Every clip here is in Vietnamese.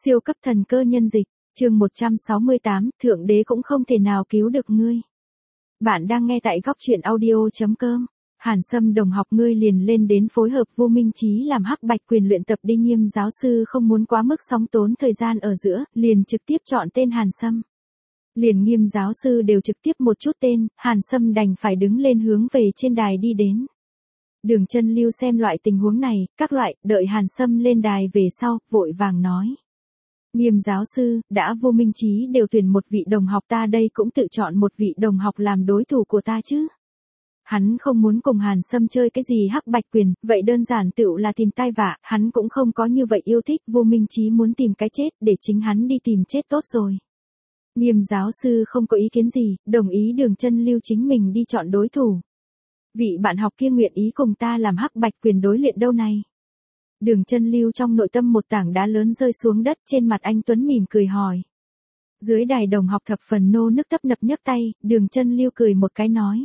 Siêu cấp thần cơ nhân dịch, chương 168, Thượng đế cũng không thể nào cứu được ngươi. Bạn đang nghe tại góc truyện audio.com. Hàn Sâm đồng học ngươi liền lên đến phối hợp Vô Minh Chí làm hắc bạch quyền luyện tập đi. Nghiêm giáo sư không muốn quá mức sóng tốn thời gian ở giữa, liền trực tiếp chọn tên Hàn Sâm. Liền Nghiêm giáo sư đều trực tiếp một chút tên, Hàn Sâm đành phải đứng lên hướng về trên đài đi đến. Đường Chân Lưu xem loại tình huống này, các loại, đợi Hàn Sâm lên đài về sau, vội vàng nói. Nghiêm giáo sư, đã Vô Minh Chí đều tuyển một vị đồng học, ta đây cũng tự chọn một vị đồng học làm đối thủ của ta chứ. Hắn không muốn cùng Hàn Sâm chơi cái gì hắc bạch quyền, vậy đơn giản tựu là tìm tai vạ, hắn cũng không có như vậy yêu thích. Vô Minh Chí muốn tìm cái chết, để chính hắn đi tìm chết tốt rồi. Nghiêm giáo sư không có ý kiến gì, đồng ý Đường Chân Lưu chính mình đi chọn đối thủ. Vị bạn học kia nguyện ý cùng ta làm hắc bạch quyền đối luyện đâu này? Đường Chân Lưu trong nội tâm một tảng đá lớn rơi xuống đất, trên mặt anh tuấn mỉm cười hỏi. Dưới đài đồng học thập phần nô nức tấp nập nhấc tay, Đường Chân Lưu cười một cái nói.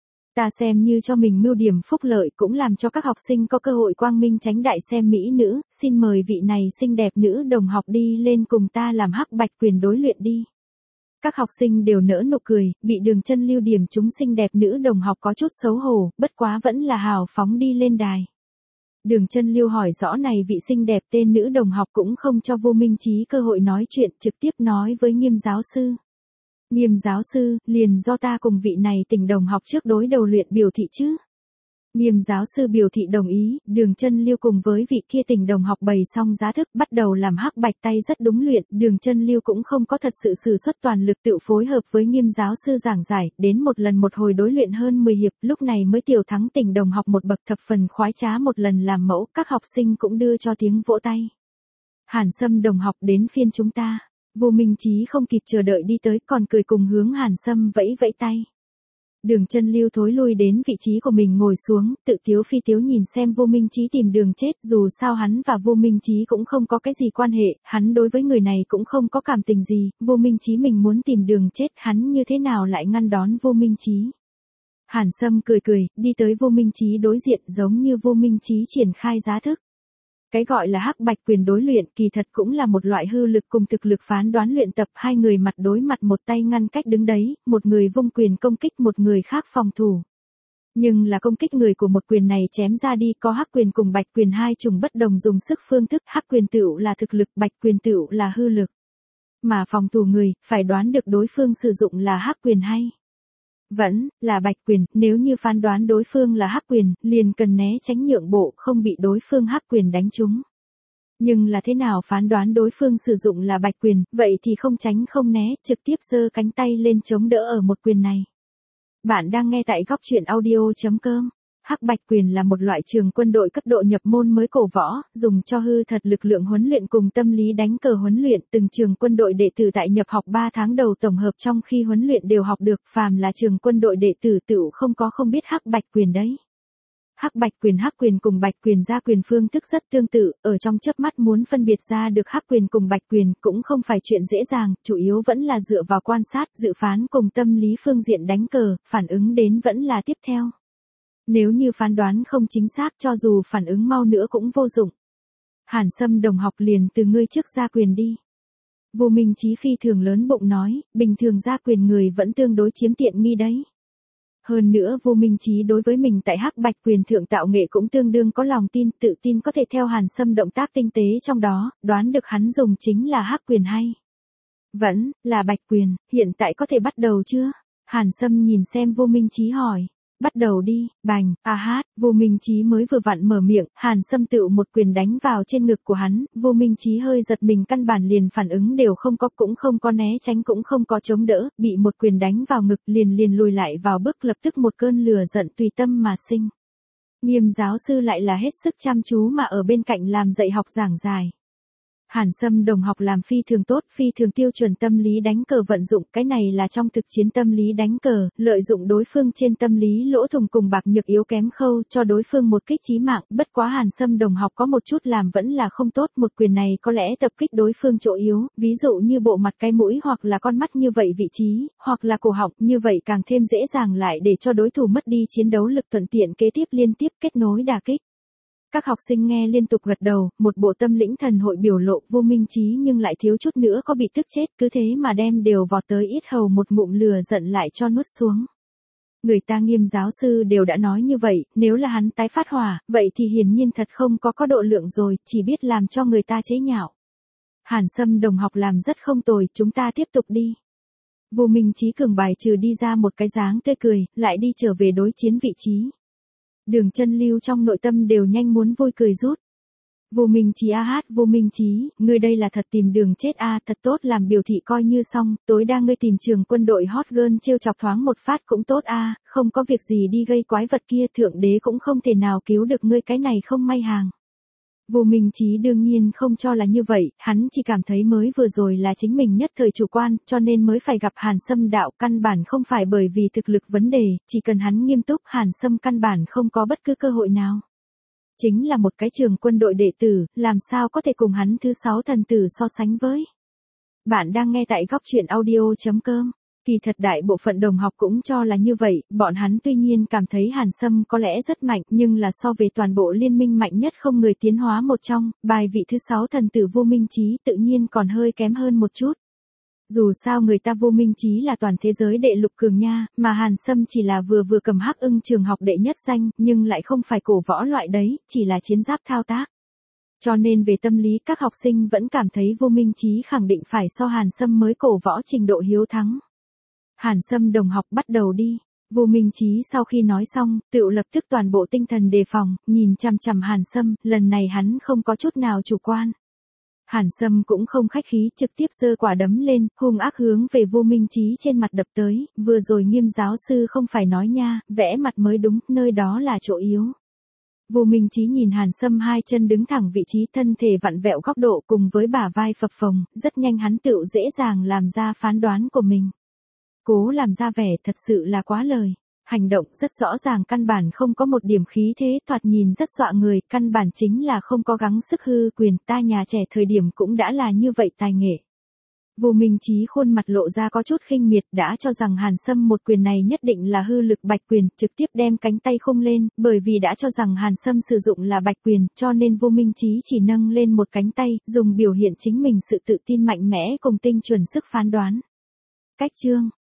Ta xem như cho mình mưu điểm phúc lợi, cũng làm cho các học sinh có cơ hội quang minh chánh đại xem mỹ nữ, xin mời vị này xinh đẹp nữ đồng học đi lên cùng ta làm hắc bạch quyền đối luyện đi. Các học sinh đều nở nụ cười, bị Đường Chân Lưu điểm chúng xinh đẹp nữ đồng học có chút xấu hổ, bất quá vẫn là hào phóng đi lên đài. Đường Chân Lưu hỏi rõ này vị xinh đẹp tên nữ đồng học cũng không cho Vô Minh Chí cơ hội nói chuyện, trực tiếp nói với Nghiêm giáo sư. Nghiêm giáo sư, liền do ta cùng vị này tình đồng học trước đối đầu luyện biểu thị chứ. Nghiêm giáo sư biểu thị đồng ý, Đường Chân Lưu cùng với vị kia tình đồng học bày xong giá thức, bắt đầu làm hắc bạch tay rất đúng luyện. Đường Chân Lưu cũng không có thật sự sử xuất toàn lực tự phối hợp với Nghiêm giáo sư giảng giải, đến một lần một hồi đối luyện hơn 10 hiệp, lúc này mới tiểu thắng tình đồng học một bậc, thập phần khoái trá. Một lần làm mẫu, các học sinh cũng đưa cho tiếng vỗ tay. Hàn Sâm đồng học, đến phiên chúng ta. Vô Minh Chí không kịp chờ đợi đi tới, còn cười cùng hướng Hàn Sâm vẫy vẫy tay. Đường Chân Lưu thối lui đến vị trí của mình ngồi xuống, tự tiếu phi tiếu nhìn xem Vô Minh Chí tìm đường chết. Dù sao hắn và Vô Minh Chí cũng không có cái gì quan hệ, hắn đối với người này cũng không có cảm tình gì. Vô Minh Chí mình muốn tìm đường chết, hắn như thế nào lại ngăn đón Vô Minh Chí? Hàn Sâm cười cười, đi tới Vô Minh Chí đối diện, giống như Vô Minh Chí triển khai giá thức. Cái gọi là hắc bạch quyền đối luyện kỳ thật cũng là một loại hư lực cùng thực lực phán đoán luyện tập. Hai người mặt đối mặt, một tay ngăn cách đứng đấy, một người vung quyền công kích, một người khác phòng thủ. Nhưng là công kích người của một quyền này chém ra đi, có hắc quyền cùng bạch quyền hai chủng bất đồng dùng sức phương thức. Hắc quyền tựu là thực lực, bạch quyền tựu là hư lực. Mà phòng thủ người, phải đoán được đối phương sử dụng là hắc quyền hay vẫn là bạch quyền. Nếu như phán đoán đối phương là hắc quyền, liền cần né tránh nhượng bộ, không bị đối phương hắc quyền đánh trúng. Nhưng là thế nào phán đoán đối phương sử dụng là bạch quyền, vậy thì không tránh không né, trực tiếp giơ cánh tay lên chống đỡ ở một quyền này. Bạn đang nghe tại góc truyện audio.com. Hắc bạch quyền là một loại trường quân đội cấp độ nhập môn mới cổ võ, dùng cho hư thật lực lượng huấn luyện cùng tâm lý đánh cờ huấn luyện. Từng trường quân đội đệ tử tại nhập học 3 tháng đầu tổng hợp trong khi huấn luyện đều học được, phàm là trường quân đội đệ tử tựu không biết hắc bạch quyền đấy. Hắc quyền cùng bạch quyền ra quyền phương thức rất tương tự, ở trong chớp mắt muốn phân biệt ra được hắc quyền cùng bạch quyền cũng không phải chuyện dễ dàng, chủ yếu vẫn là dựa vào quan sát, dự phán cùng tâm lý phương diện đánh cờ, phản ứng đến vẫn là tiếp theo. Nếu như phán đoán không chính xác, cho dù phản ứng mau nữa cũng vô dụng. Hàn Sâm đồng học, liền từ ngươi trước ra quyền đi. Vô Minh Chí phi thường lớn bụng nói, bình thường ra quyền người vẫn tương đối chiếm tiện nghi đấy. Hơn nữa Vô Minh Chí đối với mình tại hắc bạch quyền thượng tạo nghệ cũng tương đương có lòng tin, tự tin có thể theo Hàn Sâm động tác tinh tế trong đó, đoán được hắn dùng chính là hắc quyền hay vẫn là bạch quyền. Hiện tại có thể bắt đầu chưa? Hàn Sâm nhìn xem Vô Minh Chí hỏi. Bắt đầu đi, bành, Vô Minh Chí mới vừa vặn mở miệng, Hàn Sâm tựu một quyền đánh vào trên ngực của hắn. Vô Minh Chí hơi giật mình, căn bản liền phản ứng đều không có, cũng không có né tránh, cũng không có chống đỡ, bị một quyền đánh vào ngực, liền lùi lại vào bước, lập tức một cơn lửa giận tùy tâm mà sinh. Nghiêm giáo sư lại là hết sức chăm chú mà ở bên cạnh làm dạy học giảng giải. Hàn Sâm đồng học làm phi thường tốt, phi thường tiêu chuẩn tâm lý đánh cờ vận dụng, cái này là trong thực chiến tâm lý đánh cờ, lợi dụng đối phương trên tâm lý lỗ thủng cùng bạc nhược yếu kém khâu, cho đối phương một kích chí mạng. Bất quá Hàn Sâm đồng học có một chút làm vẫn là không tốt, một quyền này có lẽ tập kích đối phương chỗ yếu, ví dụ như bộ mặt, cái mũi hoặc là con mắt như vậy vị trí, hoặc là cổ họng, như vậy càng thêm dễ dàng lại để cho đối thủ mất đi chiến đấu lực, thuận tiện kế tiếp liên tiếp kết nối đả kích. Các học sinh nghe liên tục gật đầu, một bộ tâm lĩnh thần hội biểu lộ vô minh trí nhưng lại thiếu chút nữa có bị tức chết, cứ thế mà đem đều vọt tới yết hầu một ngụm lửa giận lại cho nuốt xuống. Người ta Nghiêm giáo sư đều đã nói như vậy, nếu là hắn tái phát hỏa, vậy thì hiển nhiên thật không có độ lượng rồi, chỉ biết làm cho người ta chế nhạo. Hàn Sâm đồng học làm rất không tồi, chúng ta tiếp tục đi. Vô Minh Chí cường bài trừ đi ra một cái dáng tươi cười, lại đi trở về đối chiến vị trí. Đường Chân Lưu trong nội tâm đều nhanh muốn vui cười rút. Vô Minh Chí Vô Minh Chí, ngươi đây là thật tìm đường chết thật tốt làm biểu thị coi như xong, tối đa ngươi tìm trường quân đội hot girl trêu chọc thoáng một phát cũng tốt không có việc gì đi gây quái vật kia, thượng đế cũng không thể nào cứu được ngươi, cái này không may hàng. Vô Minh Chí đương nhiên không cho là như vậy, hắn chỉ cảm thấy mới vừa rồi là chính mình nhất thời chủ quan, cho nên mới phải gặp Hàn Sâm đạo, căn bản không phải bởi vì thực lực vấn đề, chỉ cần hắn nghiêm túc, Hàn Sâm căn bản không có bất cứ cơ hội nào. Chính là một cái trường quân đội đệ tử, làm sao có thể cùng hắn thứ 6 thần tử so sánh với. Bạn đang nghe tại góc truyện audio.com. Kỳ thật đại bộ phận đồng học cũng cho là như vậy, bọn hắn tuy nhiên cảm thấy Hàn Sâm có lẽ rất mạnh, nhưng là so về toàn bộ liên minh mạnh nhất không người tiến hóa một trong, bài vị thứ 6 thần tử Vô Minh Chí tự nhiên còn hơi kém hơn một chút. Dù sao người ta Vô Minh Chí là toàn thế giới đệ lục cường nha, mà Hàn Sâm chỉ là vừa cầm Hắc Ưng trường học đệ nhất danh, nhưng lại không phải cổ võ loại đấy, chỉ là chiến giáp thao tác. Cho nên về tâm lý các học sinh vẫn cảm thấy Vô Minh Chí khẳng định phải so Hàn Sâm mới cổ võ trình độ hiếu thắng. Hàn Sâm đồng học bắt đầu đi. Vô Minh Chí sau khi nói xong, tựu lập tức toàn bộ tinh thần đề phòng, nhìn chằm chằm Hàn Sâm, lần này hắn không có chút nào chủ quan. Hàn Sâm cũng không khách khí, trực tiếp giơ quả đấm lên, hung ác hướng về Vô Minh Chí trên mặt đập tới, vừa rồi Nghiêm giáo sư không phải nói nha, vẽ mặt mới đúng, nơi đó là chỗ yếu. Vô Minh Chí nhìn Hàn Sâm hai chân đứng thẳng vị trí, thân thể vặn vẹo góc độ cùng với bả vai phập phồng, rất nhanh hắn tựu dễ dàng làm ra phán đoán của mình. Cố làm ra vẻ thật sự là quá lời. Hành động rất rõ ràng, căn bản không có một điểm khí thế, thoạt nhìn rất dọa người, căn bản chính là không có gắng sức hư quyền, ta nhà trẻ thời điểm cũng đã là như vậy tài nghệ. Vô Minh Chí khuôn mặt lộ ra có chút khinh miệt, đã cho rằng Hàn Sâm một quyền này nhất định là hư lực bạch quyền, trực tiếp đem cánh tay khung lên, bởi vì đã cho rằng Hàn Sâm sử dụng là bạch quyền, cho nên Vô Minh Chí chỉ nâng lên một cánh tay, dùng biểu hiện chính mình sự tự tin mạnh mẽ cùng tinh chuẩn sức phán đoán. Cách chương